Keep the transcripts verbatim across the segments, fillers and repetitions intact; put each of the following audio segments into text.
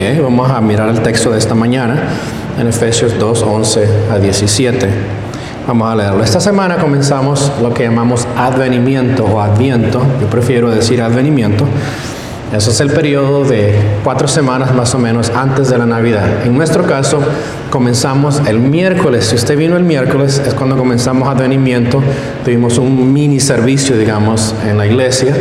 Vamos a mirar el texto de esta mañana en Efesios dos, once a diecisiete. Vamos a leerlo. Esta semana comenzamos lo que llamamos advenimiento o adviento. Yo prefiero decir advenimiento. Eso es el periodo de cuatro semanas más o menos antes de la Navidad. En nuestro caso, comenzamos el miércoles. Si usted vino el miércoles, es cuando comenzamos advenimiento. Tuvimos un mini servicio, digamos, en la iglesia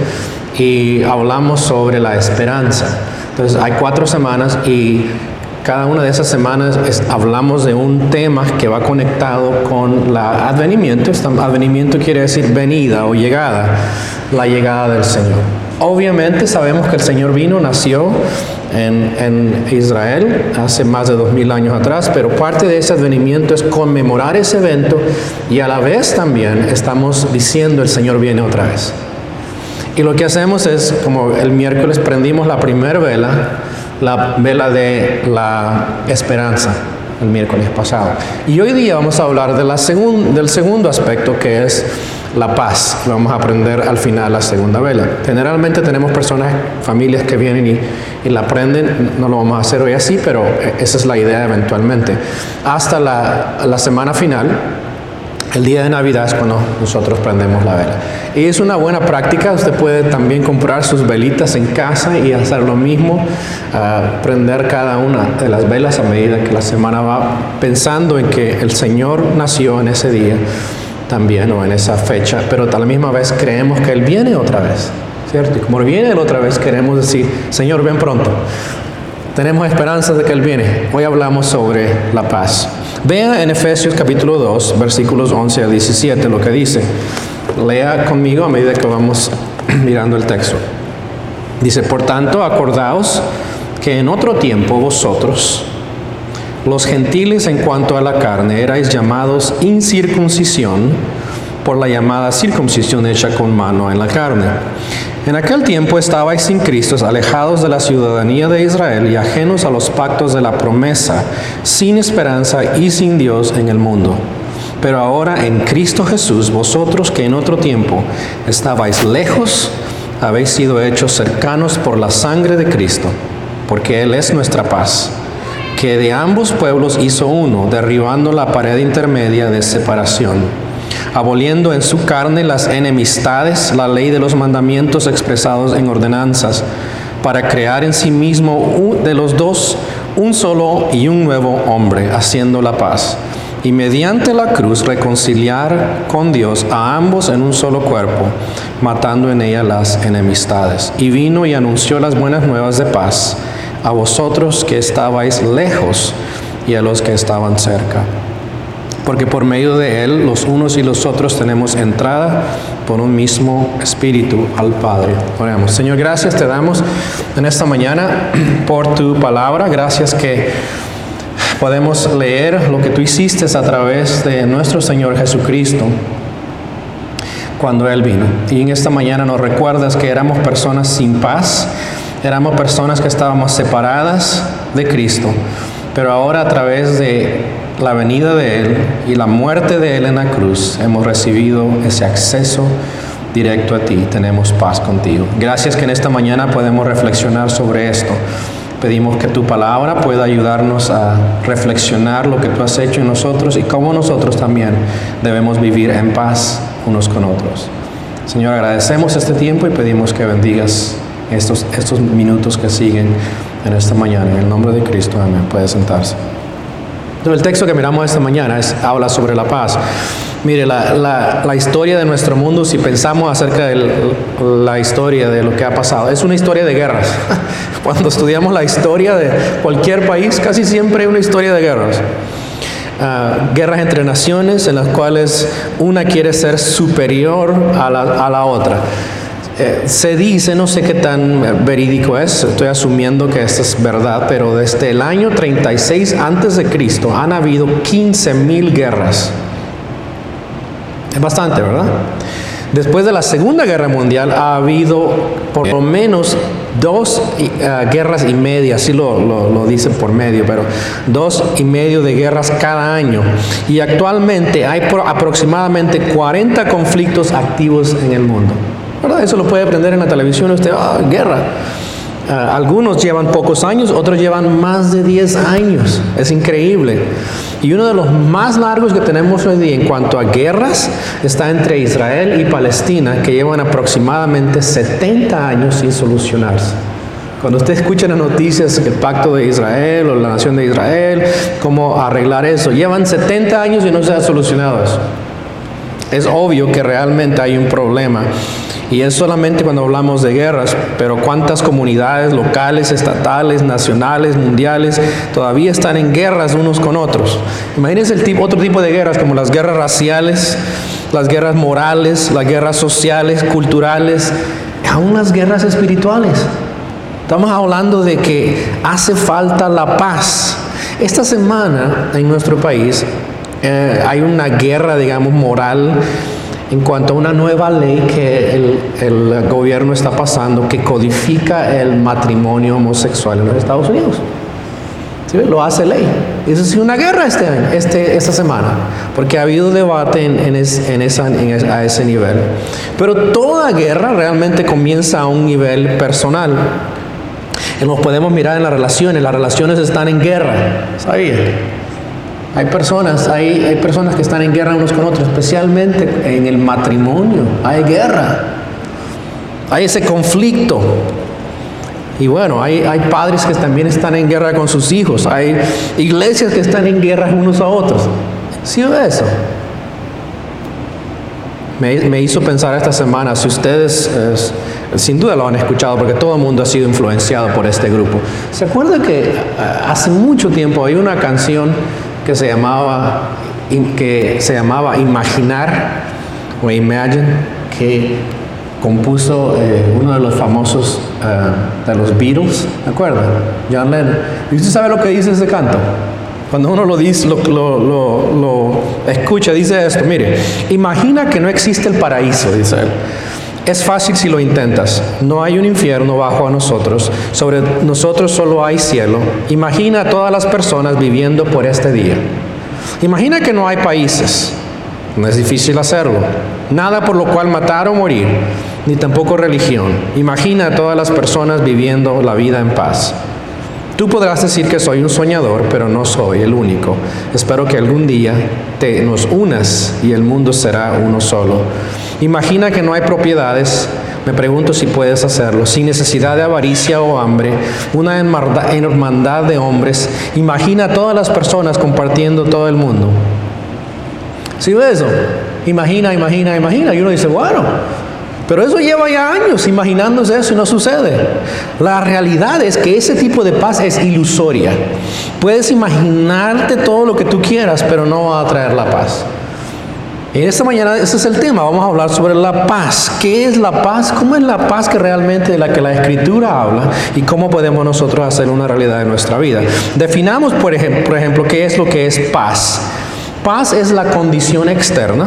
y hablamos sobre la esperanza. Entonces, hay cuatro semanas y cada una de esas semanas es, hablamos de un tema que va conectado con la advenimiento. Advenimiento quiere decir venida o llegada, la llegada del Señor. Obviamente sabemos que el Señor vino, nació en, en Israel hace más de dos mil años atrás, pero parte de ese advenimiento es conmemorar ese evento y a la vez también estamos diciendo el Señor viene otra vez. Y lo que hacemos es, como el miércoles prendimos la primera vela, la vela de la esperanza, el miércoles pasado. Y hoy día vamos a hablar de la segun, del segundo aspecto, que es la paz. Vamos a aprender al final la segunda vela. Generalmente tenemos personas, familias que vienen y, y la prenden. No lo vamos a hacer hoy así, pero esa es la idea eventualmente. Hasta la, la semana final, el día de Navidad es cuando nosotros prendemos la vela. Y es una buena práctica. Usted puede también comprar sus velitas en casa y hacer lo mismo. Uh, prender cada una de las velas a medida que la semana va, pensando en que el Señor nació en ese día también, o en esa fecha, pero a la misma vez creemos que Él viene otra vez, ¿cierto? Y como viene Él otra vez, queremos decir, Señor, ven pronto. Tenemos esperanza de que Él viene. Hoy hablamos sobre la paz. Vea en Efesios capítulo dos, versículos once a diecisiete, lo que dice. Lea conmigo a medida que vamos mirando el texto. Dice, por tanto, acordaos que en otro tiempo vosotros, los gentiles en cuanto a la carne, erais llamados incircuncisión por la llamada circuncisión hecha con mano en la carne. En aquel tiempo estabais sin Cristo, alejados de la ciudadanía de Israel y ajenos a los pactos de la promesa, sin esperanza y sin Dios en el mundo. Pero ahora en Cristo Jesús, vosotros que en otro tiempo estabais lejos, habéis sido hechos cercanos por la sangre de Cristo, porque Él es nuestra paz, que de ambos pueblos hizo uno, derribando la pared intermedia de separación, aboliendo en su carne las enemistades, la ley de los mandamientos expresados en ordenanzas, para crear en sí mismo de los dos un solo y un nuevo hombre, haciendo la paz, y mediante la cruz reconciliar con Dios a ambos en un solo cuerpo, matando en ella las enemistades. Y vino y anunció las buenas nuevas de paz a vosotros que estabais lejos y a los que estaban cerca. Porque por medio de Él, los unos y los otros tenemos entrada por un mismo Espíritu al Padre. Oremos. Señor, gracias te damos en esta mañana por tu palabra. Gracias que podemos leer lo que tú hiciste a través de nuestro Señor Jesucristo cuando Él vino. Y en esta mañana nos recuerdas que éramos personas sin paz, éramos personas que estábamos separadas de Cristo, pero ahora a través de la venida de Él y la muerte de Él en la cruz, hemos recibido ese acceso directo a ti. Tenemos paz contigo. Gracias que en esta mañana podemos reflexionar sobre esto. Pedimos que tu palabra pueda ayudarnos a reflexionar lo que tú has hecho en nosotros y cómo nosotros también debemos vivir en paz unos con otros. Señor, agradecemos este tiempo y pedimos que bendigas estos, estos minutos que siguen en esta mañana. En el nombre de Cristo, amén. Puede sentarse. El texto que miramos esta mañana es, habla sobre la paz. Mire, la, la, la historia de nuestro mundo, si pensamos acerca de la historia de lo que ha pasado, es una historia de guerras. Cuando estudiamos la historia de cualquier país, casi siempre hay una historia de guerras. Uh, guerras entre naciones en las cuales una quiere ser superior a la, a la otra. Eh, se dice, no sé qué tan verídico es, estoy asumiendo que esto es verdad, pero desde el año treinta y seis antes de Cristo han habido quince mil guerras. Es bastante, ¿verdad? Después de la Segunda Guerra Mundial ha habido por lo menos dos uh, guerras y media, así lo, lo, lo dicen por medio, pero dos y medio de guerras cada año. Y actualmente hay por aproximadamente cuarenta conflictos activos en el mundo. ¿Verdad? Eso lo puede aprender en la televisión usted, ah, guerra. Uh, algunos llevan pocos años, otros llevan más de diez años. Es increíble. Y uno de los más largos que tenemos hoy día en cuanto a guerras está entre Israel y Palestina, que llevan aproximadamente setenta años sin solucionarse. Cuando usted escucha las noticias, el pacto de Israel o la nación de Israel, cómo arreglar eso, llevan setenta años y no se ha solucionado eso. Es obvio que realmente hay un problema. Y es solamente cuando hablamos de guerras, pero cuántas comunidades locales, estatales, nacionales, mundiales, todavía están en guerras unos con otros. Imagínense el tipo, otro tipo de guerras, como las guerras raciales, las guerras morales, las guerras sociales, culturales, aún las guerras espirituales. Estamos hablando de que hace falta la paz. Esta semana en nuestro país eh, hay una guerra, digamos, moral en cuanto a una nueva ley que el, el gobierno está pasando que codifica el matrimonio homosexual en los Estados Unidos. ¿Sí? Lo hace ley. Eso es una guerra este año, este, esta semana, porque ha habido debate en, en, es, en esa, en es, a ese nivel. Pero toda guerra realmente comienza a un nivel personal. Y nos podemos mirar en las relaciones. Las relaciones están en guerra. ¿Sabía? Hay personas, hay, hay personas que están en guerra unos con otros, especialmente en el matrimonio. Hay guerra. Hay ese conflicto. Y bueno, hay, hay padres que también están en guerra con sus hijos. Hay iglesias que están en guerra unos a otros. ¿Sí ve eso? Me, me hizo pensar esta semana, si ustedes eh, sin duda lo han escuchado porque todo el mundo ha sido influenciado por este grupo. ¿Se acuerda que eh, hace mucho tiempo hay una canción que se llamaba, que se llamaba Imaginar o Imagine, que compuso eh, uno de los famosos uh, de los Beatles, ¿de acuerdo? John Lennon. ¿Y usted sabe lo que dice ese canto? Cuando uno lo dice, lo, lo, lo, lo escucha, dice esto, mire, imagina que no existe el paraíso, dice él. Es fácil si lo intentas. No hay un infierno bajo a nosotros. Sobre nosotros solo hay cielo. Imagina a todas las personas viviendo por este día. Imagina que no hay países. No es difícil hacerlo. Nada por lo cual matar o morir, ni tampoco religión. Imagina a todas las personas viviendo la vida en paz. Tú podrás decir que soy un soñador, pero no soy el único. Espero que algún día te nos unas y el mundo será uno solo. Imagina que no hay propiedades. Me pregunto si puedes hacerlo, sin necesidad de avaricia o hambre, una hermandad de hombres. Imagina a todas las personas compartiendo todo el mundo. ¿Sí ves eso? Imagina, imagina, imagina. Y uno dice, bueno, pero eso lleva ya años imaginándose eso y no sucede. La realidad es que ese tipo de paz es ilusoria. Puedes imaginarte todo lo que tú quieras, pero no va a traer la paz. En esta mañana ese es el tema. Vamos a hablar sobre la paz. ¿Qué es la paz? ¿Cómo es la paz que realmente de la que la Escritura habla? ¿Y cómo podemos nosotros hacer una realidad en nuestra vida? Definamos, por ejemplo, por ejemplo, qué es lo que es paz. Paz es la condición externa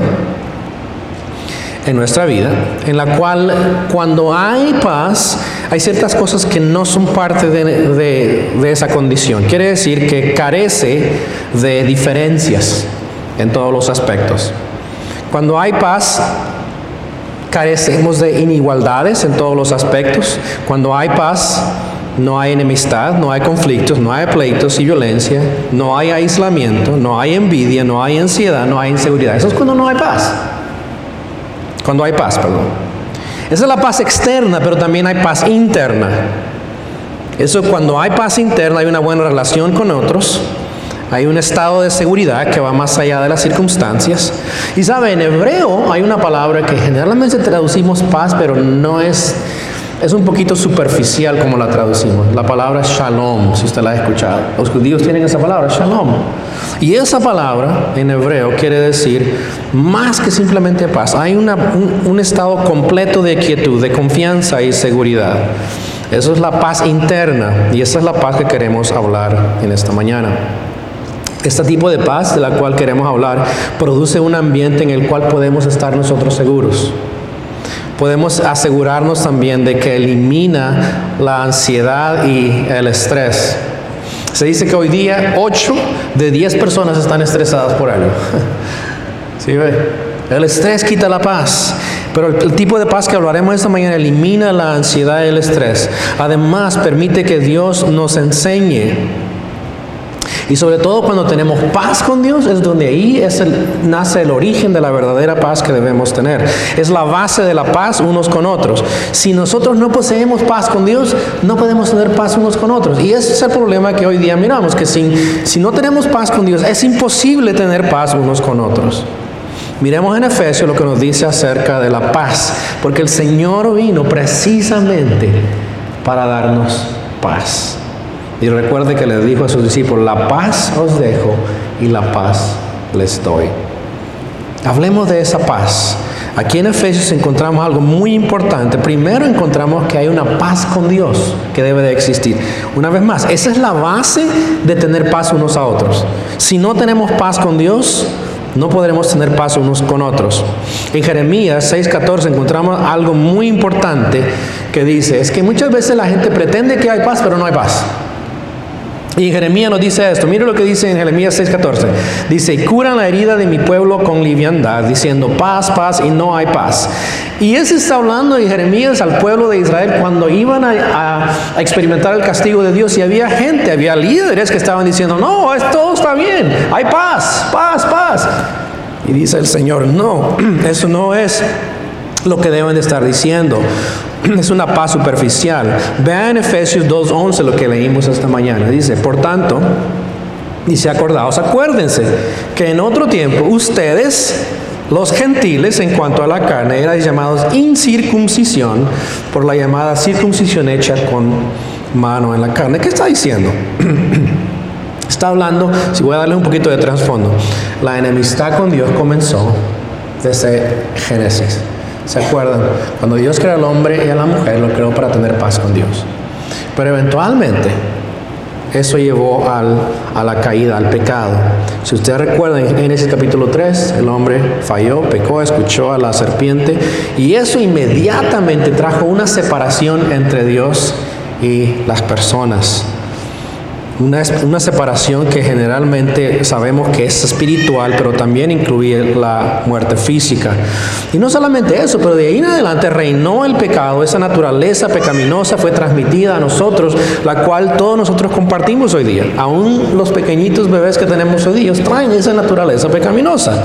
en nuestra vida, en la cual cuando hay paz, hay ciertas cosas que no son parte de, de, de esa condición. Quiere decir que carece de diferencias en todos los aspectos. Cuando hay paz, carecemos de inigualdades en todos los aspectos. Cuando hay paz, no hay enemistad, no hay conflictos, no hay pleitos y violencia, no hay aislamiento, no hay envidia, no hay ansiedad, no hay inseguridad. Eso es cuando no hay paz. Cuando hay paz, perdón. Esa es la paz externa, pero también hay paz interna. Eso cuando hay paz interna, hay una buena relación con otros. Hay un estado de seguridad que va más allá de las circunstancias. Y sabe, en hebreo hay una palabra que generalmente traducimos paz, pero no es, es un poquito superficial como la traducimos. La palabra shalom, si usted la ha escuchado. Los judíos tienen esa palabra, shalom. Y esa palabra en hebreo quiere decir más que simplemente paz. Hay una, un, un estado completo de quietud, de confianza y seguridad. Eso es la paz interna y esa es la paz que queremos hablar en esta mañana. Este tipo de paz de la cual queremos hablar produce un ambiente en el cual podemos estar nosotros seguros. Podemos asegurarnos también de que elimina la ansiedad y el estrés. Se dice que hoy día ocho de diez personas están estresadas por algo. ¿Sí ve? El estrés quita la paz. Pero el, el tipo de paz que hablaremos esta mañana elimina la ansiedad y el estrés. Además, permite que Dios nos enseñe. Y sobre todo cuando tenemos paz con Dios, es donde ahí es el, nace el origen de la verdadera paz que debemos tener. Es la base de la paz unos con otros. Si nosotros no poseemos paz con Dios, no podemos tener paz unos con otros. Y ese es el problema que hoy día miramos, que si, si no tenemos paz con Dios, es imposible tener paz unos con otros. Miremos en Efesios lo que nos dice acerca de la paz, porque el Señor vino precisamente para darnos paz. Y recuerde que le dijo a sus discípulos, la paz os dejo y la paz les doy. Hablemos de esa paz. Aquí en Efesios encontramos algo muy importante. Primero encontramos que hay una paz con Dios que debe de existir. Una vez más, esa es la base de tener paz unos a otros. Si no tenemos paz con Dios, no podremos tener paz unos con otros. En Jeremías seis catorce encontramos algo muy importante que dice, es que muchas veces la gente pretende que hay paz, pero no hay paz. Y en Jeremías nos dice esto, mire lo que dice en Jeremías seis catorce, dice, y curan la herida de mi pueblo con liviandad, diciendo paz, paz, y no hay paz. Y ese está hablando en Jeremías al pueblo de Israel cuando iban a, a, a experimentar el castigo de Dios, y había gente, había líderes que estaban diciendo, no, es, todo está bien, hay paz, paz, paz. Y dice el Señor, no, eso no es lo que deben de estar diciendo. Es una paz superficial. Vean Efesios dos once lo que leímos esta mañana. Dice, por tanto, dice, acordaos, acuérdense que en otro tiempo ustedes, los gentiles, en cuanto a la carne, eran llamados incircuncisión por la llamada circuncisión hecha con mano en la carne. ¿Qué está diciendo? Está hablando, si voy a darle un poquito de trasfondo, la enemistad con Dios comenzó desde Génesis. ¿Se acuerdan? Cuando Dios creó al hombre y a la mujer, lo creó para tener paz con Dios. Pero eventualmente, eso llevó al, a la caída, al pecado. Si ustedes recuerdan, en Génesis capítulo tres, el hombre falló, pecó, escuchó a la serpiente, y eso inmediatamente trajo una separación entre Dios y las personas. Una, una separación que generalmente sabemos que es espiritual, pero también incluye la muerte física. Y no solamente eso, pero de ahí en adelante reinó el pecado. Esa naturaleza pecaminosa fue transmitida a nosotros, la cual todos nosotros compartimos hoy día. Aún los pequeñitos bebés que tenemos hoy día traen esa naturaleza pecaminosa.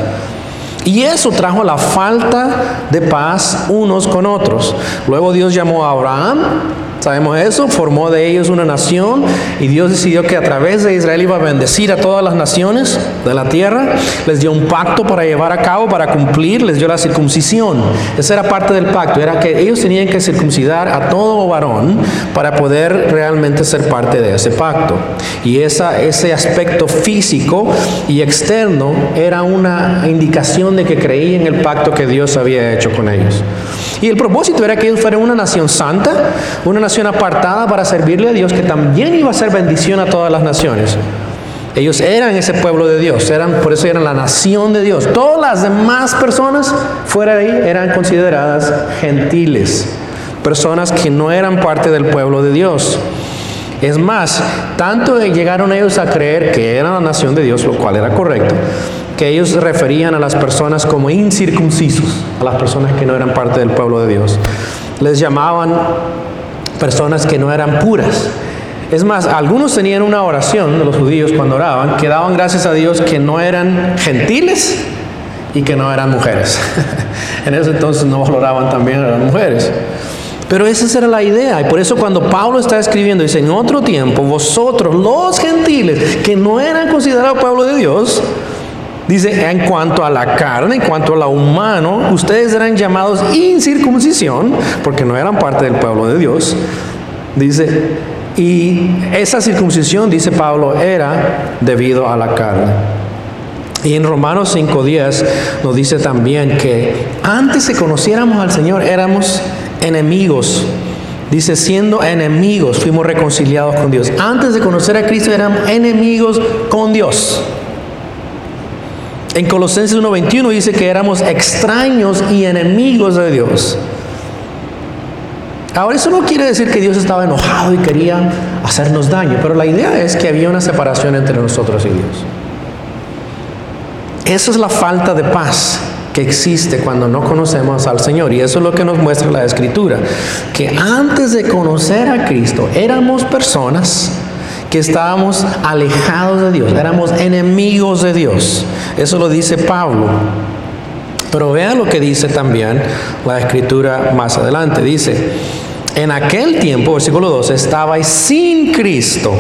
Y eso trajo la falta de paz unos con otros. Luego Dios llamó a Abraham. Sabemos eso, formó de ellos una nación, y Dios decidió que a través de Israel iba a bendecir a todas las naciones de la tierra. Les dio un pacto para llevar a cabo, para cumplir, les dio la circuncisión. Esa era parte del pacto, era que ellos tenían que circuncidar a todo varón para poder realmente ser parte de ese pacto. Y esa, ese aspecto físico y externo era una indicación de que creían en el pacto que Dios había hecho con ellos. Y el propósito era que ellos fueran una nación santa, una nación apartada para servirle a Dios, que también iba a ser bendición a todas las naciones. Ellos eran ese pueblo de Dios, eran, por eso eran la nación de Dios. Todas las demás personas fuera de ahí eran consideradas gentiles, personas que no eran parte del pueblo de Dios. Es más, tanto llegaron ellos a creer que eran la nación de Dios, lo cual era correcto, que ellos se referían a las personas como incircuncisos, a las personas que no eran parte del pueblo de Dios. Les llamaban personas que no eran puras. Es más, algunos tenían una oración de los judíos cuando oraban, que daban gracias a Dios que no eran gentiles y que no eran mujeres. En ese entonces no valoraban también a las mujeres. Pero esa era la idea, y por eso cuando Pablo está escribiendo, dice, en otro tiempo, vosotros, los gentiles, que no eran considerados pueblo de Dios, dice, en cuanto a la carne, en cuanto a lo humano, ustedes eran llamados incircuncisión, porque no eran parte del pueblo de Dios. Dice, y esa circuncisión, dice Pablo, era debido a la carne. Y en Romanos cinco diez nos dice también que antes que conociéramos al Señor, éramos enemigos. Dice, siendo enemigos, fuimos reconciliados con Dios. Antes de conocer a Cristo, éramos enemigos con Dios. En Colosenses uno veintiuno dice que éramos extraños y enemigos de Dios. Ahora, eso no quiere decir que Dios estaba enojado y quería hacernos daño, pero la idea es que había una separación entre nosotros y Dios. Esa es la falta de paz que existe cuando no conocemos al Señor. Y eso es lo que nos muestra la Escritura, que antes de conocer a Cristo éramos personas que estábamos alejados de Dios, éramos enemigos de Dios. Eso lo dice Pablo. Pero vean lo que dice también la Escritura más adelante. Dice, en aquel tiempo, versículo doce, estabais sin Cristo,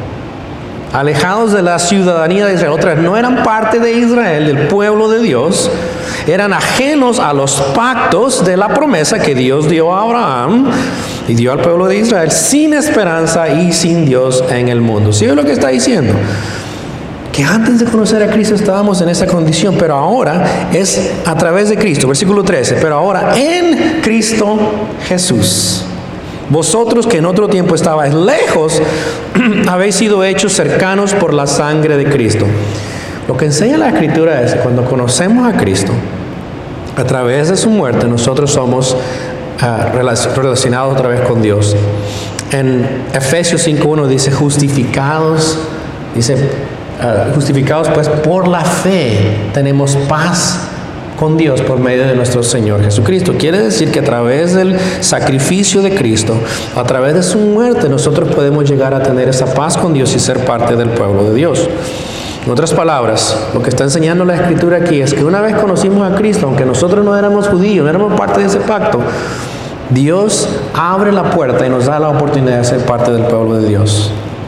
alejados de la ciudadanía de Israel. Otra vez, no eran parte de Israel, del pueblo de Dios. Eran ajenos a los pactos de la promesa que Dios dio a Abraham y dio al pueblo de Israel, sin esperanza y sin Dios en el mundo. ¿Sí es lo que está diciendo? Que antes de conocer a Cristo estábamos en esa condición, pero ahora es a través de Cristo. Versículo trece, pero ahora en Cristo Jesús, vosotros que en otro tiempo estabais lejos, habéis sido hechos cercanos por la sangre de Cristo. Lo que enseña la Escritura es que cuando conocemos a Cristo, a través de su muerte, nosotros somos uh, relacionados otra vez con Dios. En Efesios cinco uno dice, justificados, dice, uh, justificados pues por la fe, tenemos paz con Dios por medio de nuestro Señor Jesucristo. Quiere decir que a través del sacrificio de Cristo, a través de su muerte, nosotros podemos llegar a tener esa paz con Dios y ser parte del pueblo de Dios. En otras palabras, lo que está enseñando la Escritura aquí es que una vez conocimos a Cristo, aunque nosotros no éramos judíos, no éramos parte de ese pacto, Dios abre la puerta y nos da la oportunidad de ser parte del pueblo de Dios.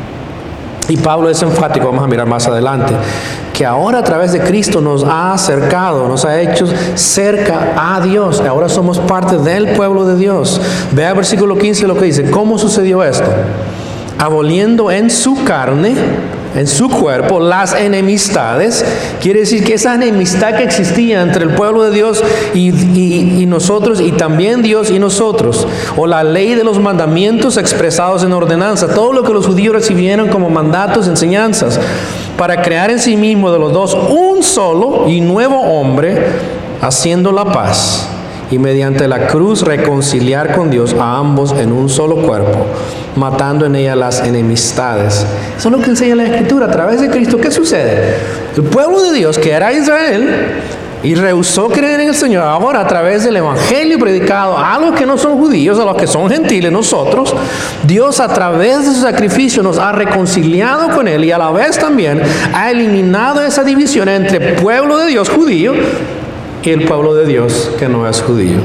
Y Pablo es enfático, vamos a mirar más adelante, que ahora a través de Cristo nos ha acercado, nos ha hecho cerca a Dios. Ahora somos parte del pueblo de Dios. Vea el versículo quince lo que dice. ¿Cómo sucedió esto? Aboliendo en su carne, en su cuerpo, las enemistades. Quiere decir que esa enemistad que existía entre el pueblo de Dios y, y, y nosotros, y también Dios y nosotros, o la ley de los mandamientos expresados en ordenanza, todo lo que los judíos recibieron como mandatos, enseñanzas, para crear en sí mismo de los dos un solo y nuevo hombre, haciendo la paz, y mediante la cruz reconciliar con Dios a ambos en un solo cuerpo, matando en ella las enemistades. Eso es lo que enseña la Escritura. A través de Cristo, ¿qué sucede? El pueblo de Dios, que era Israel y rehusó creer en el Señor, ahora a través del Evangelio predicado a los que no son judíos, a los que son gentiles, nosotros, Dios a través de su sacrificio nos ha reconciliado con Él, y a la vez también ha eliminado esa división entre el pueblo de Dios judío y el pueblo de Dios que no es judío.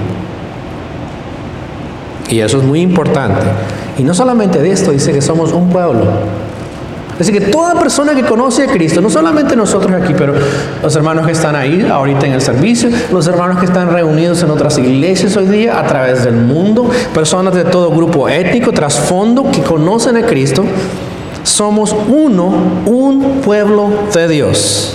Y eso es muy importante. Y no solamente de esto, dice que somos un pueblo. Así que toda persona que conoce a Cristo, no solamente nosotros aquí, pero los hermanos que están ahí ahorita en el servicio, los hermanos que están reunidos en otras iglesias hoy día a través del mundo, personas de todo grupo étnico, trasfondo, que conocen a Cristo, somos uno, un pueblo de Dios.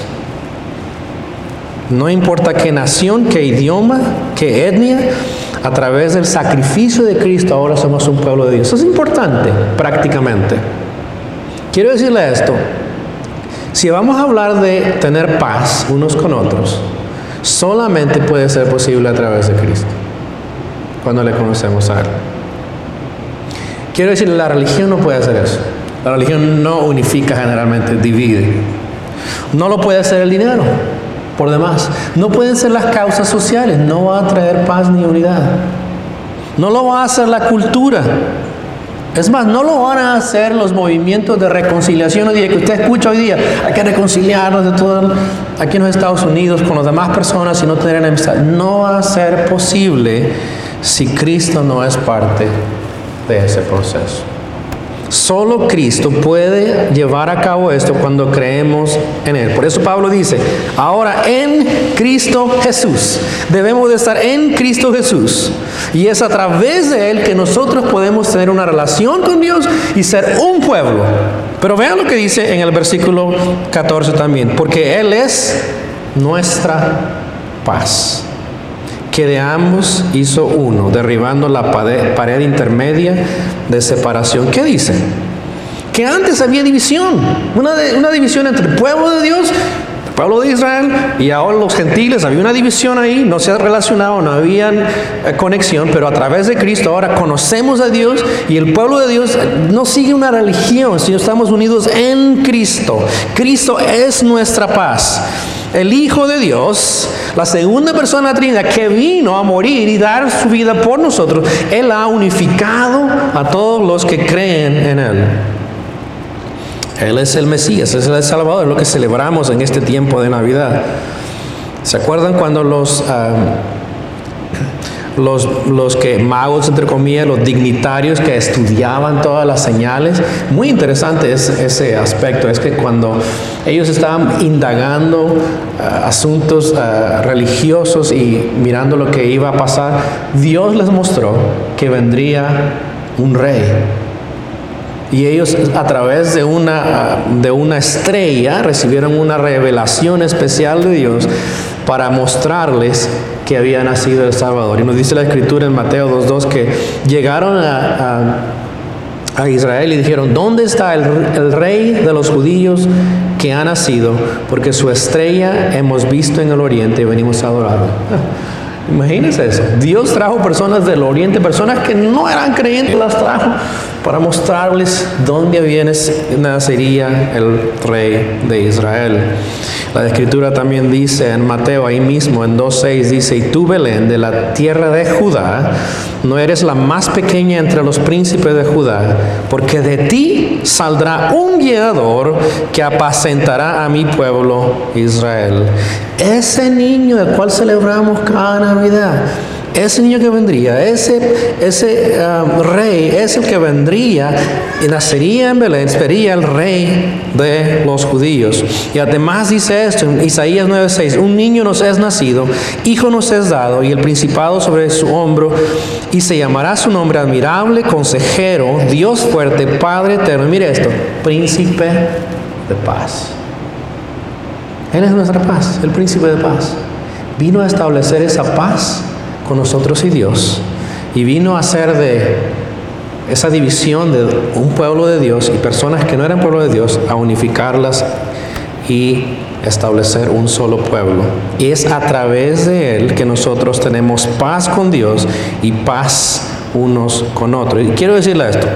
No importa qué nación, qué idioma, qué etnia, a través del sacrificio de Cristo ahora somos un pueblo de Dios. Eso es importante prácticamente. Quiero decirle esto, si vamos a hablar de tener paz unos con otros, solamente puede ser posible a través de Cristo, cuando le conocemos a Él. Quiero decirle, la religión no puede hacer eso. La religión no unifica, generalmente divide. No lo puede hacer el dinero. Por demás, no pueden ser las causas sociales, no va a traer paz ni unidad. No lo va a hacer la cultura. Es más, no lo van a hacer los movimientos de reconciliación hoy día, que usted escucha hoy día. Hay que reconciliarnos de todo aquí en los Estados Unidos con las demás personas y no tener enemistad. No va a ser posible si Cristo no es parte de ese proceso. Solo Cristo puede llevar a cabo esto cuando creemos en Él. Por eso Pablo dice, ahora en Cristo Jesús. Debemos de estar en Cristo Jesús. Y es a través de Él que nosotros podemos tener una relación con Dios y ser un pueblo. Pero vean lo que dice en el versículo catorce también. Porque Él es nuestra paz, que de ambos hizo uno, derribando la pared, pared intermedia de separación. ¿Qué dice? Que antes había división, una, de, una división entre el pueblo de Dios, el pueblo de Israel, y ahora los gentiles. Había una división ahí, no se ha relacionado, no había eh, conexión, pero a través de Cristo ahora conocemos a Dios, y el pueblo de Dios no sigue una religión, sino estamos unidos en Cristo. Cristo es nuestra paz. el Hijo de Dios, la segunda persona de la Trinidad, que vino a morir y dar su vida por nosotros, Él ha unificado a todos los que creen en Él. Él es el Mesías, es el Salvador, es lo que celebramos en este tiempo de Navidad. ¿Se acuerdan cuando los, uh, los, los que magos, entre comillas, los dignitarios que estudiaban todas las señales? Muy interesante es, ese aspecto, es que cuando ellos estaban indagando uh, asuntos uh, religiosos y mirando lo que iba a pasar, Dios les mostró que vendría un rey. Y ellos a través de una, de una estrella recibieron una revelación especial de Dios para mostrarles que había nacido el Salvador. Y nos dice la Escritura en Mateo dos dos que llegaron a, a, a Israel y dijeron: ¿dónde está el, el rey de los judíos que ha nacido? Porque su estrella hemos visto en el oriente y venimos a adorarlo. Imagínense eso. Dios trajo personas del oriente, personas que no eran creyentes, las trajo para mostrarles dónde había nacería el rey de Israel. La Escritura también dice en Mateo, ahí mismo en dos seis, dice: y tú, Belén, de la tierra de Judá, no eres la más pequeña entre los príncipes de Judá, porque de ti saldrá un guiador que apacentará a mi pueblo Israel. Ese niño del cual celebramos cada Navidad, ese niño que vendría, ese, ese uh, rey, es el que vendría y nacería en Belén, sería el rey de los judíos. Y además dice esto en Isaías nueve seis: un niño nos es nacido, hijo nos es dado, y el principado sobre su hombro, y se llamará su nombre admirable, consejero, Dios fuerte, Padre eterno. Mire esto: príncipe de paz. Él es nuestra paz, el príncipe de paz. Vino a establecer esa paz con nosotros y Dios, y vino a hacer de esa división de un pueblo de Dios y personas que no eran pueblo de Dios, a unificarlas y establecer un solo pueblo. Y es a través de Él que nosotros tenemos paz con Dios y paz unos con otros. Y quiero decirle esto: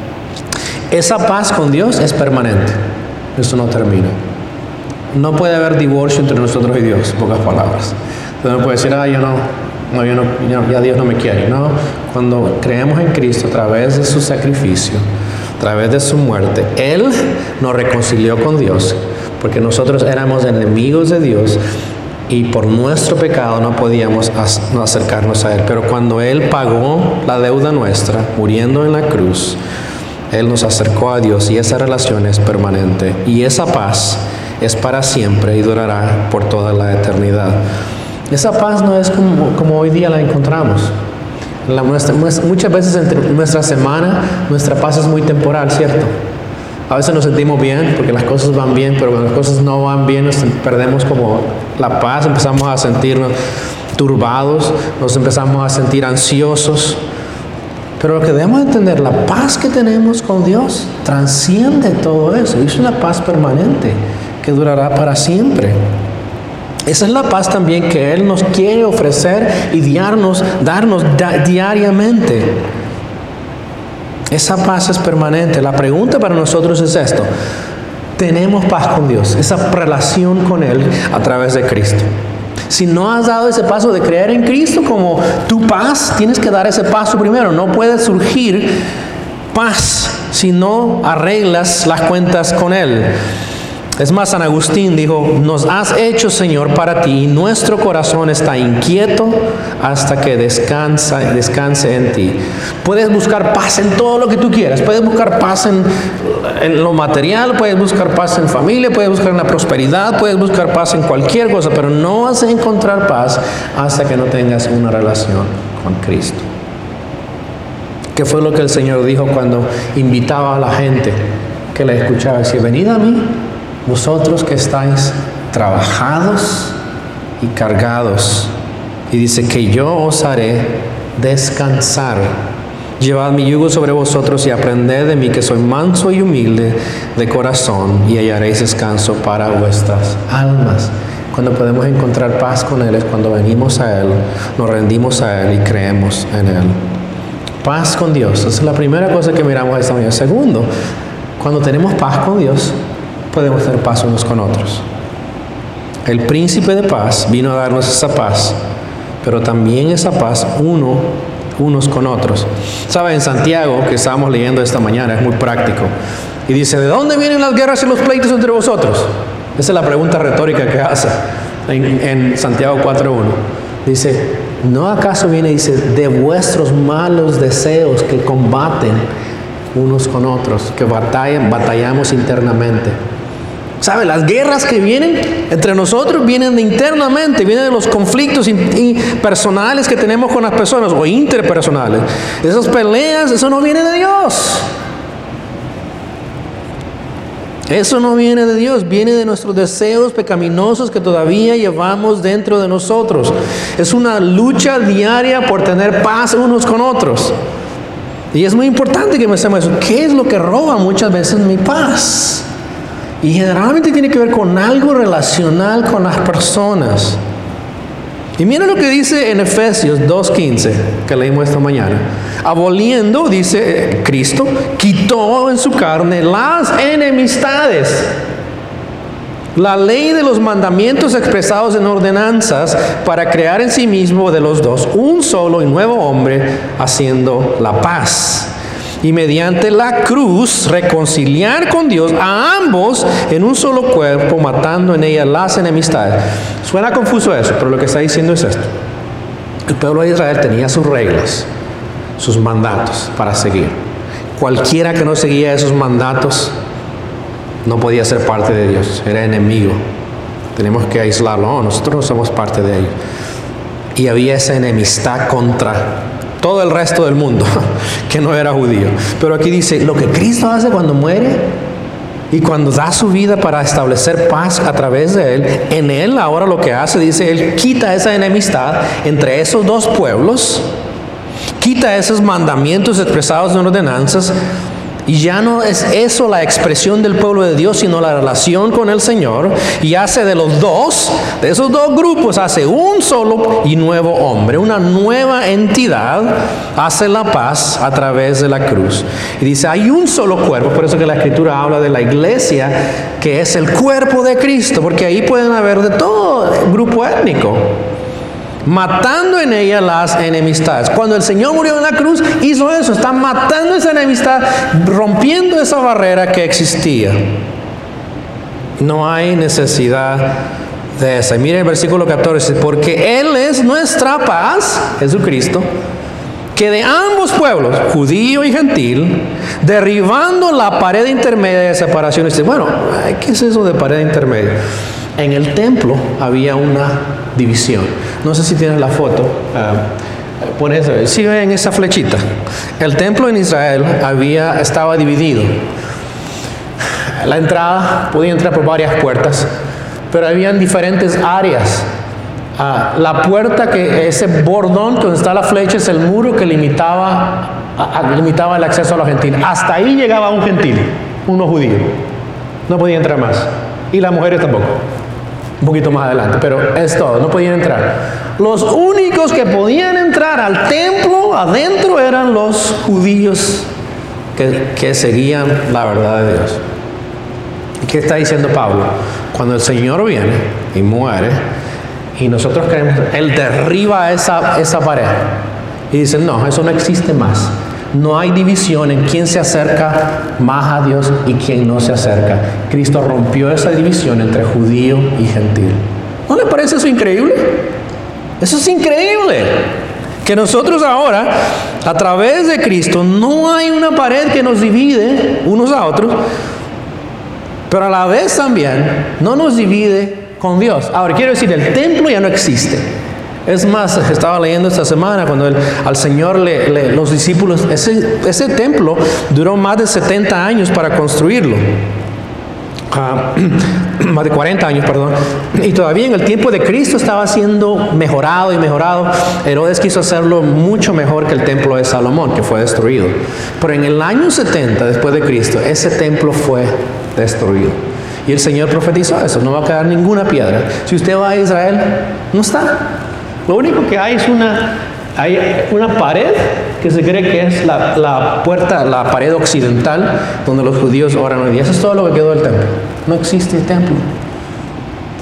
esa paz con Dios es permanente, eso no termina. No puede haber divorcio entre nosotros y Dios, en pocas palabras. Usted no puede decir: ah, yo no No, yo no, yo, ya Dios no me quiere. No, cuando creemos en Cristo a través de su sacrificio, a través de su muerte, Él nos reconcilió con Dios, porque nosotros éramos enemigos de Dios y por nuestro pecado no podíamos acercarnos a Él. Pero cuando Él pagó la deuda nuestra, muriendo en la cruz, Él nos acercó a Dios, y esa relación es permanente. Y esa paz es para siempre y durará por toda la eternidad. Esa paz no es como, como hoy día la encontramos. La, nuestra, muchas veces entre nuestra semana, nuestra paz es muy temporal, ¿cierto? A veces nos sentimos bien porque las cosas van bien, pero cuando las cosas no van bien nos perdemos como la paz, empezamos a sentirnos turbados, nos empezamos a sentir ansiosos. Pero lo que debemos entender, la paz que tenemos con Dios transciende todo eso. Es una paz permanente que durará para siempre. Esa es la paz también que Él nos quiere ofrecer y darnos, darnos diariamente. Esa paz es permanente. La pregunta para nosotros es esto: ¿tenemos paz con Dios? Esa relación con Él a través de Cristo. Si no has dado ese paso de creer en Cristo como tu paz, tienes que dar ese paso primero. No puede surgir paz si no arreglas las cuentas con Él. Es más, San Agustín dijo: nos has hecho, Señor, para ti, y nuestro corazón está inquieto hasta que descansa, descanse en ti. Puedes buscar paz en todo lo que tú quieras. Puedes buscar paz en, en lo material, puedes buscar paz en familia, puedes buscar en la prosperidad, puedes buscar paz en cualquier cosa, pero no vas a encontrar paz hasta que no tengas una relación con Cristo. ¿Qué fue lo que el Señor dijo cuando invitaba a la gente que le escuchaba? Decía: venid a mí, vosotros que estáis trabajados y cargados, y dice que yo os haré descansar. Llevad mi yugo sobre vosotros y aprended de mí, que soy manso y humilde de corazón, y hallaréis descanso para vuestras almas. Cuando podemos encontrar paz con Él es cuando venimos a Él, nos rendimos a Él y creemos en Él. Paz con Dios, esa es la primera cosa que miramos esta mañana. Segundo, cuando tenemos paz con Dios, podemos tener paz unos con otros. El príncipe de paz vino a darnos esa paz, pero también esa paz uno, unos con otros. ¿Sabe? En Santiago, que estábamos leyendo esta mañana, es muy práctico. Y dice, ¿de dónde vienen las guerras y los pleitos entre vosotros? Esa es la pregunta retórica que hace en, en Santiago cuatro uno. Dice, ¿no acaso viene, dice, de vuestros malos deseos que combaten unos con otros, que batallan, batallamos internamente? ¿Sabe? Las guerras que vienen entre nosotros vienen de internamente, vienen de los conflictos personales que tenemos con las personas o interpersonales. Esas peleas, eso no viene de Dios. Eso no viene de Dios, viene de nuestros deseos pecaminosos que todavía llevamos dentro de nosotros. Es una lucha diaria por tener paz unos con otros. Y es muy importante que pensemos eso. ¿Qué es lo que roba muchas veces mi paz? Y generalmente tiene que ver con algo relacional con las personas. Y mira lo que dice en Efesios dos quince, que leímos esta mañana. Aboliendo, dice Cristo, quitó en su carne las enemistades, la ley de los mandamientos expresados en ordenanzas, para crear en sí mismo de los dos un solo y nuevo hombre, haciendo la paz. Y mediante la cruz reconciliar con Dios a ambos en un solo cuerpo, matando en ella las enemistades. Suena confuso eso, pero lo que está diciendo es esto. El pueblo de Israel tenía sus reglas, sus mandatos para seguir. Cualquiera que no seguía esos mandatos no podía ser parte de Dios, era enemigo. Tenemos que aislarlo. No, nosotros no somos parte de ellos. Y había esa enemistad contra todo el resto del mundo que no era judío. Pero aquí dice, lo que Cristo hace cuando muere y cuando da su vida para establecer paz a través de Él, en Él ahora lo que hace, dice, Él quita esa enemistad entre esos dos pueblos, quita esos mandamientos expresados en ordenanzas, y ya no es eso la expresión del pueblo de Dios, sino la relación con el Señor, y hace de los dos, de esos dos grupos, hace un solo y nuevo hombre, una nueva entidad, hace la paz a través de la cruz. Y dice, hay un solo cuerpo, por eso que la Escritura habla de la iglesia, que es el cuerpo de Cristo, porque ahí pueden haber de todo grupo étnico, matando en ella las enemistades. Cuando el Señor murió en la cruz, hizo eso, está matando esa enemistad, rompiendo esa barrera que existía. No hay necesidad de esa. Y mire el versículo catorce, porque Él es nuestra paz, Jesucristo, que de ambos pueblos, judío y gentil, derribando la pared intermedia de separación. Y dice, bueno, ¿qué es eso de pared intermedia? En el templo había una división. No sé si tienes la foto. Uh, pon eso. Si ven esa flechita. El templo en Israel había, estaba dividido. La entrada, podía entrar por varias puertas, pero habían diferentes áreas. Uh, la puerta, que ese bordón donde está la flecha, es el muro que limitaba, uh, limitaba el acceso a los gentiles. Hasta ahí llegaba un gentil, uno judío. No podía entrar más. Y las mujeres tampoco. Un poquito más adelante, pero es todo, no podían entrar. Los únicos que podían entrar al templo adentro eran los judíos que, que seguían la verdad de Dios. ¿Y qué está diciendo Pablo? Cuando el Señor viene y muere, y nosotros creemos, Él derriba esa, esa pared. Y dicen, no, eso no existe más. No hay división en quién se acerca más a Dios y quién no se acerca. Cristo rompió esa división entre judío y gentil. ¿No le parece eso increíble? Eso es increíble. Que nosotros ahora, a través de Cristo, no hay una pared que nos divide unos a otros, pero a la vez también no nos divide con Dios. Ahora, quiero decir, el templo ya no existe. Es más, estaba leyendo esta semana cuando el, al Señor le, le, los discípulos, ese, ese templo duró más de setenta años para construirlo. Uh, más de cuarenta años, perdón. Y todavía en el tiempo de Cristo estaba siendo mejorado y mejorado. Herodes quiso hacerlo mucho mejor que el templo de Salomón, que fue destruido. Pero en el año setenta después de Cristo, ese templo fue destruido. Y el Señor profetizó eso, no va a quedar ninguna piedra. Si usted va a Israel, no está. Lo único que hay es una, hay una pared que se cree que es la, la puerta, la pared occidental donde los judíos oran hoy día. Eso es todo lo que quedó del templo. No existe el templo.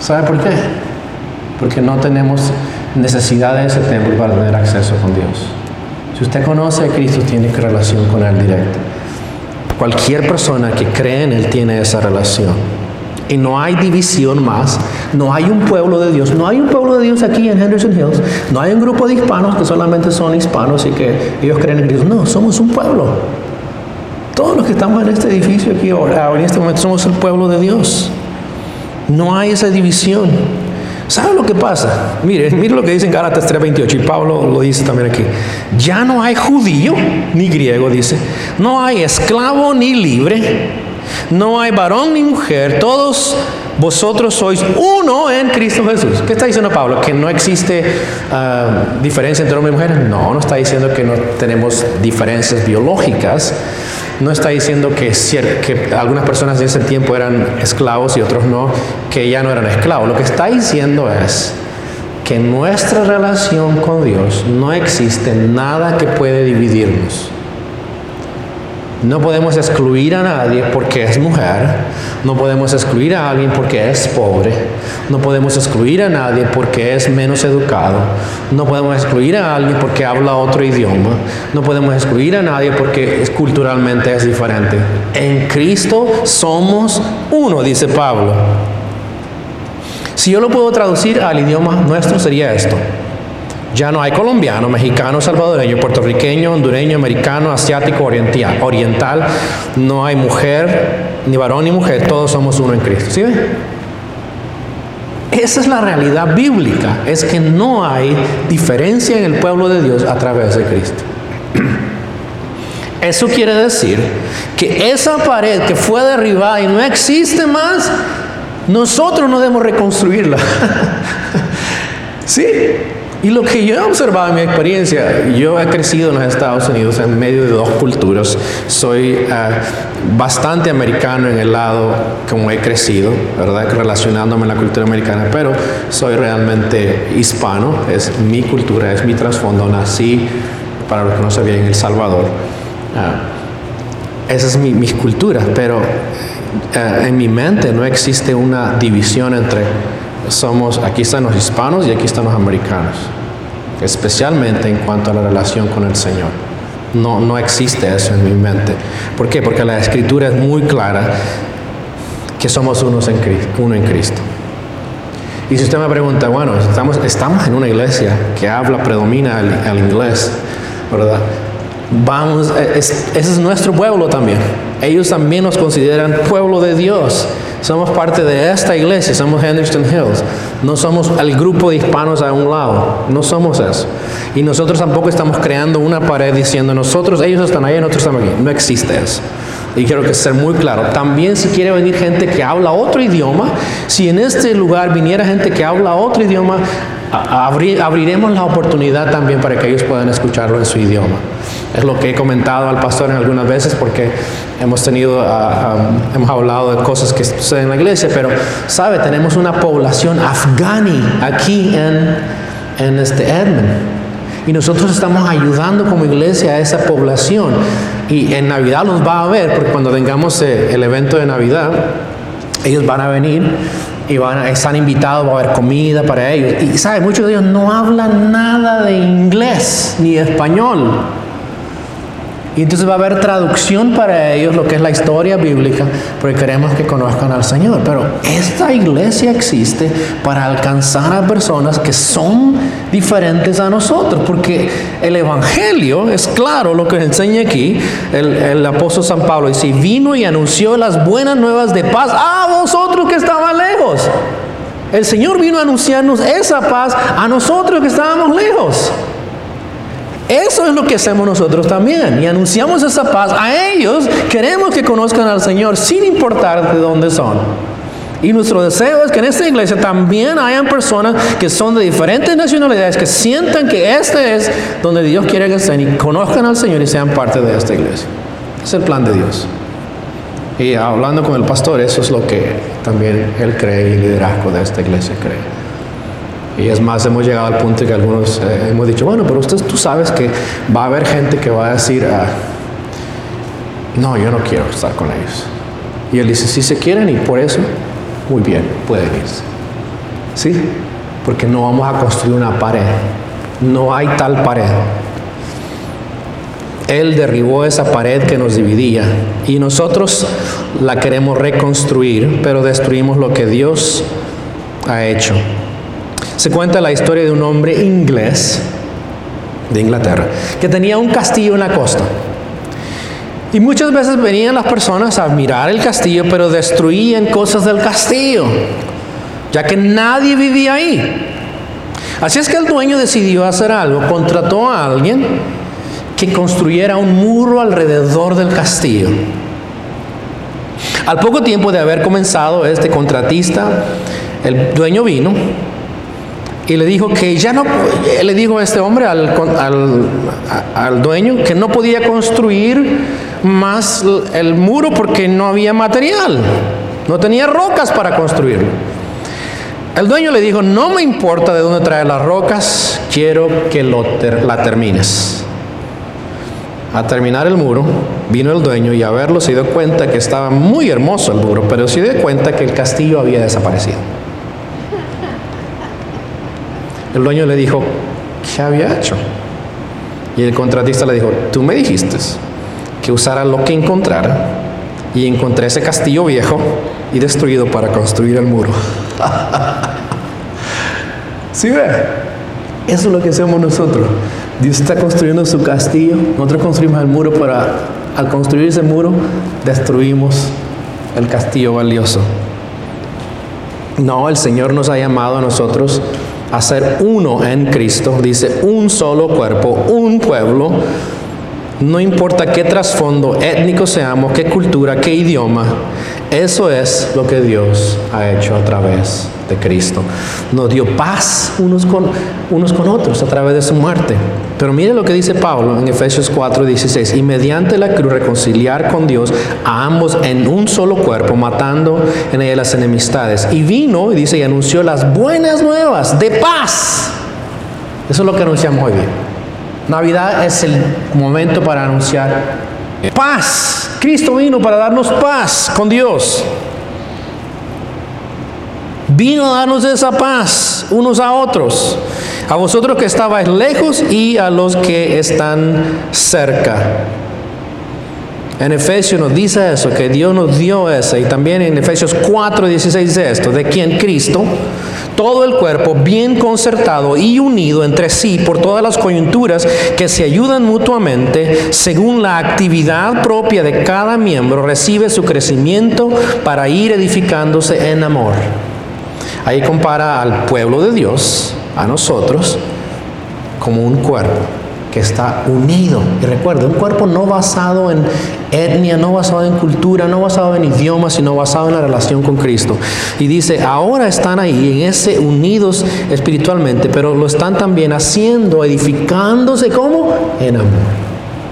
¿Sabe por qué? Porque no tenemos necesidad de ese templo para tener acceso con Dios. Si usted conoce a Cristo, tiene relación con Él directa. Cualquier persona que cree en Él tiene esa relación. Y no hay división más. No hay un pueblo de Dios. No hay un pueblo de Dios aquí en Henderson Hills. No hay un grupo de hispanos que solamente son hispanos y que ellos creen en Cristo. No, somos un pueblo. Todos los que estamos en este edificio aquí ahora, en este momento, somos el pueblo de Dios. No hay esa división. ¿Sabe lo que pasa? Mire, mire lo que dice en Gálatas tres veintiocho, y Pablo lo dice también aquí. Ya no hay judío ni griego, dice. No hay esclavo ni libre. No hay varón ni mujer. Todos vosotros sois uno en Cristo Jesús. ¿Qué está diciendo Pablo? ¿Que no existe uh, diferencia entre hombres y mujeres? No, no está diciendo que no tenemos diferencias biológicas. No está diciendo que, que algunas personas en ese tiempo eran esclavos y otros no, que ya no eran esclavos. Lo que está diciendo es que en nuestra relación con Dios no existe nada que puede dividirnos. No podemos excluir a nadie porque es mujer. No podemos excluir a alguien porque es pobre. No podemos excluir a nadie porque es menos educado. No podemos excluir a alguien porque habla otro idioma. No podemos excluir a nadie porque es, culturalmente es diferente. En Cristo somos uno, dice Pablo. Si yo lo puedo traducir al idioma nuestro, sería esto. Ya no hay colombiano, mexicano, salvadoreño, puertorriqueño, hondureño, americano, asiático, oriental. oriental. No hay mujer, ni varón ni mujer. Todos somos uno en Cristo. ¿Sí ven? Esa es la realidad bíblica. Es que no hay diferencia en el pueblo de Dios a través de Cristo. Eso quiere decir que esa pared que fue derribada y no existe más, nosotros no debemos reconstruirla. ¿Sí? Y lo que yo he observado en mi experiencia, yo he crecido en los Estados Unidos en medio de dos culturas. Soy uh, bastante americano en el lado como he crecido, ¿verdad? Relacionándome en la cultura americana, pero soy realmente hispano, es mi cultura, es mi trasfondo. Nací, para los que no sabían, en El Salvador. Uh, esa es mi, mi cultura, pero uh, en mi mente no existe una división entre somos, aquí están los hispanos y aquí están los americanos, especialmente en cuanto a la relación con el Señor. No, no existe eso en mi mente. ¿Por qué? Porque la Escritura es muy clara que somos unos en Cristo, uno en Cristo. Y si usted me pregunta, bueno, estamos, estamos en una iglesia que habla, predomina el, el inglés, ¿verdad? Vamos, es, ese es nuestro pueblo también. Ellos también nos consideran pueblo de Dios. Somos parte de esta iglesia, somos Henderson Hills. No somos el grupo de hispanos a un lado, no somos eso. Y nosotros tampoco estamos creando una pared diciendo nosotros, ellos están ahí, nosotros estamos aquí. No existe eso. Y quiero que sea muy claro. También si quiere venir gente que habla otro idioma, si en este lugar viniera gente que habla otro idioma, abrir, abriremos la oportunidad también para que ellos puedan escucharlo en su idioma. Es lo que he comentado al pastor en algunas veces porque hemos tenido, uh, um, hemos hablado de cosas que suceden en la iglesia, pero sabe, tenemos una población afgani aquí en, en este Edmond. Y nosotros estamos ayudando como iglesia a esa población. Y en Navidad los va a ver, porque cuando tengamos eh, el evento de Navidad, ellos van a venir y van a, están invitados, va a haber comida para ellos. Y sabe, muchos de ellos no hablan nada de inglés ni español. Y entonces va a haber traducción para ellos, lo que es la historia bíblica, porque queremos que conozcan al Señor. Pero esta iglesia existe para alcanzar a personas que son diferentes a nosotros, porque el Evangelio es claro lo que enseña aquí el, el apóstol San Pablo. Y si vino y anunció las buenas nuevas de paz a vosotros que estaban lejos. El Señor vino a anunciarnos esa paz a nosotros que estábamos lejos. Eso es lo que hacemos nosotros también. Y anunciamos esa paz a ellos. Queremos que conozcan al Señor sin importar de dónde son. Y nuestro deseo es que en esta iglesia también hayan personas que son de diferentes nacionalidades, que sientan que este es donde Dios quiere que estén y conozcan al Señor y sean parte de esta iglesia. Es el plan de Dios. Y hablando con el pastor, eso es lo que también él cree y el liderazgo de esta iglesia cree. Y es más, hemos llegado al punto que algunos eh, hemos dicho, bueno, pero usted, tú sabes que va a haber gente que va a decir, ah, no, yo no quiero estar con ellos. Y él dice, si se quieren ir por eso, muy bien, pueden irse. ¿Sí? Porque no vamos a construir una pared. No hay tal pared. Él derribó esa pared que nos dividía y nosotros la queremos reconstruir, pero destruimos lo que Dios ha hecho. Se cuenta la historia de un hombre inglés de Inglaterra que tenía un castillo en la costa. Y muchas veces venían las personas a mirar el castillo, pero destruían cosas del castillo, ya que nadie vivía ahí. Así es que el dueño decidió hacer algo, contrató a alguien que construyera un muro alrededor del castillo. Al poco tiempo de haber comenzado este contratista, el dueño vino y le dijo que ya no, le dijo a este hombre, al, al, al dueño, que no podía construir más el muro porque no había material, no tenía rocas para construirlo. El dueño le dijo, no me importa de dónde traer las rocas, quiero que lo ter- la termines. A terminar el muro, vino el dueño y a verlo se dio cuenta que estaba muy hermoso el muro, pero se dio cuenta que el castillo había desaparecido. El dueño le dijo, ¿qué había hecho? Y el contratista le dijo, tú me dijiste que usara lo que encontrara, y encontré ese castillo viejo y destruido para construir el muro. ¿Sí ve? Eso es lo que hacemos nosotros. Dios está construyendo su castillo, nosotros construimos el muro, para al construir ese muro destruimos el castillo valioso. No, el Señor nos ha llamado a nosotros a ser uno en Cristo. Dice, un solo cuerpo, un pueblo. No importa qué trasfondo étnico seamos, qué cultura, qué idioma. Eso es lo que Dios ha hecho a través de Cristo. Nos dio paz unos con, unos con otros a través de su muerte. Pero mire lo que dice Pablo en Efesios cuatro dieciséis. Y mediante la cruz reconciliar con Dios a ambos en un solo cuerpo, matando en ella las enemistades. Y vino, y dice, y anunció las buenas nuevas de paz. Eso es lo que anunciamos hoy día. Navidad es el momento para anunciar paz. Cristo vino para darnos paz con Dios. Vino a darnos esa paz unos a otros. A vosotros que estabais lejos y a los que están cerca. En Efesios nos dice eso, que Dios nos dio eso. Y también en Efesios cuatro dieciséis dice esto, de quien Cristo, todo el cuerpo bien concertado y unido entre sí por todas las coyunturas que se ayudan mutuamente, según la actividad propia de cada miembro, recibe su crecimiento para ir edificándose en amor. Ahí compara al pueblo de Dios, a nosotros, como un cuerpo que está unido. Y recuerda, un cuerpo no basado en etnia, no basado en cultura, no basado en idioma, sino basado en la relación con Cristo. Y dice, ahora están ahí, en ese unidos espiritualmente, pero lo están también haciendo, edificándose, ¿cómo? En amor.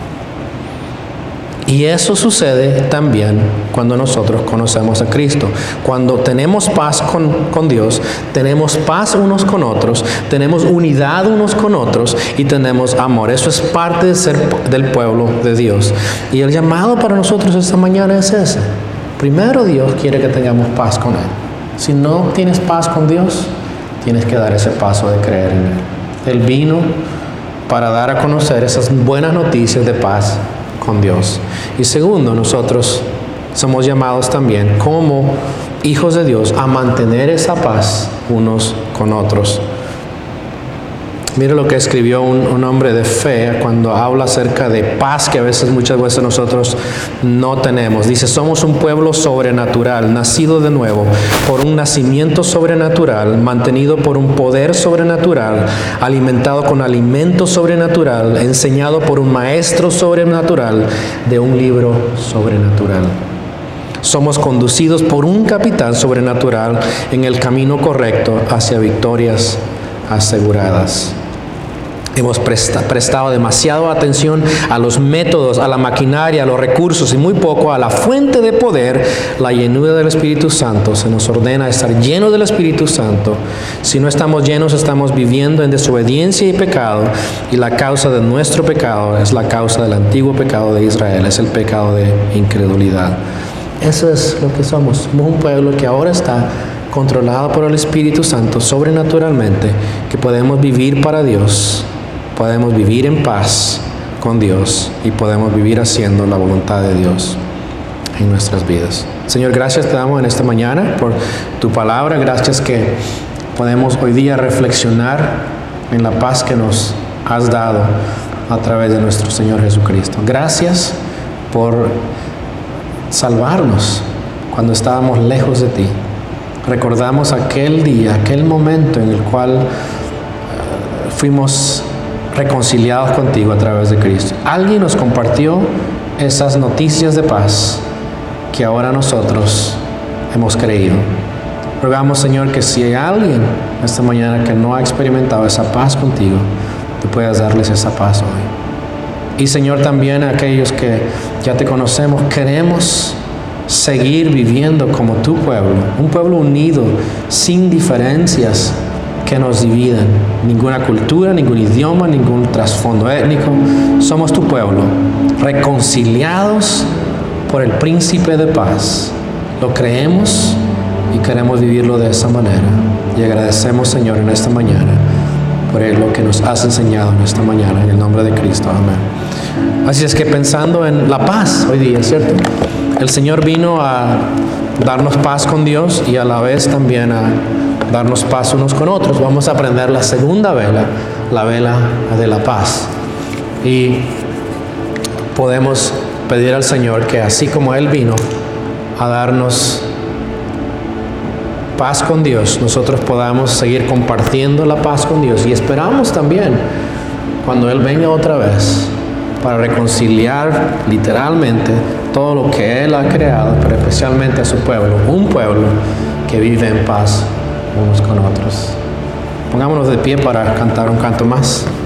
Y eso sucede también cuando nosotros conocemos a Cristo. Cuando tenemos paz con, con Dios, tenemos paz unos con otros, tenemos unidad unos con otros y tenemos amor. Eso es parte de ser del pueblo de Dios. Y el llamado para nosotros esta mañana es ese. Primero, Dios quiere que tengamos paz con Él. Si no tienes paz con Dios, tienes que dar ese paso de creer en Él. Él vino para dar a conocer esas buenas noticias de paz con Dios. Y segundo, nosotros somos llamados también como hijos de Dios a mantener esa paz unos con otros. Mire lo que escribió un, un hombre de fe cuando habla acerca de paz que a veces, muchas veces nosotros no tenemos. Dice, somos un pueblo sobrenatural, nacido de nuevo por un nacimiento sobrenatural, mantenido por un poder sobrenatural, alimentado con alimento sobrenatural, enseñado por un maestro sobrenatural de un libro sobrenatural. Somos conducidos por un capitán sobrenatural en el camino correcto hacia victorias aseguradas. Hemos presta, prestado demasiada atención a los métodos, a la maquinaria, a los recursos y muy poco a la fuente de poder, la llenura del Espíritu Santo. Se nos ordena estar llenos del Espíritu Santo. Si no estamos llenos, estamos viviendo en desobediencia y pecado, y la causa de nuestro pecado es la causa del antiguo pecado de Israel, es el pecado de incredulidad. Eso es lo que somos. Somos un pueblo que ahora está controlado por el Espíritu Santo sobrenaturalmente, que podemos vivir para Dios, podemos vivir en paz con Dios y podemos vivir haciendo la voluntad de Dios en nuestras vidas. Señor, gracias te damos en esta mañana por tu palabra. Gracias que podemos hoy día reflexionar en la paz que nos has dado a través de nuestro Señor Jesucristo. Gracias por salvarnos cuando estábamos lejos de ti. Recordamos aquel día, aquel momento en el cual uh, fuimos reconciliados contigo a través de Cristo. Alguien nos compartió esas noticias de paz que ahora nosotros hemos creído. Rogamos, Señor, que si hay alguien esta mañana que no ha experimentado esa paz contigo, tú puedas darles esa paz hoy. Y, Señor, también a aquellos que ya te conocemos, queremos seguir viviendo como tu pueblo, un pueblo unido, sin diferencias que nos dividan, ninguna cultura, ningún idioma, ningún trasfondo étnico. Somos tu pueblo, reconciliados por el príncipe de paz. Lo creemos y queremos vivirlo de esa manera. Y agradecemos, Señor, en esta mañana por lo que nos has enseñado en esta mañana, en el nombre de Cristo. Amén. Así es que pensando en la paz hoy día, ¿cierto? El Señor vino a darnos paz con Dios y a la vez también a darnos paz unos con otros. Vamos a aprender la segunda vela, la vela de la paz. Y podemos pedir al Señor que así como Él vino a darnos paz con Dios, nosotros podamos seguir compartiendo la paz con Dios. Y esperamos también cuando Él venga otra vez para reconciliar literalmente todo lo que Él ha creado, pero especialmente a su pueblo, un pueblo que vive en paz unos con otros. Pongámonos de pie para cantar un canto más.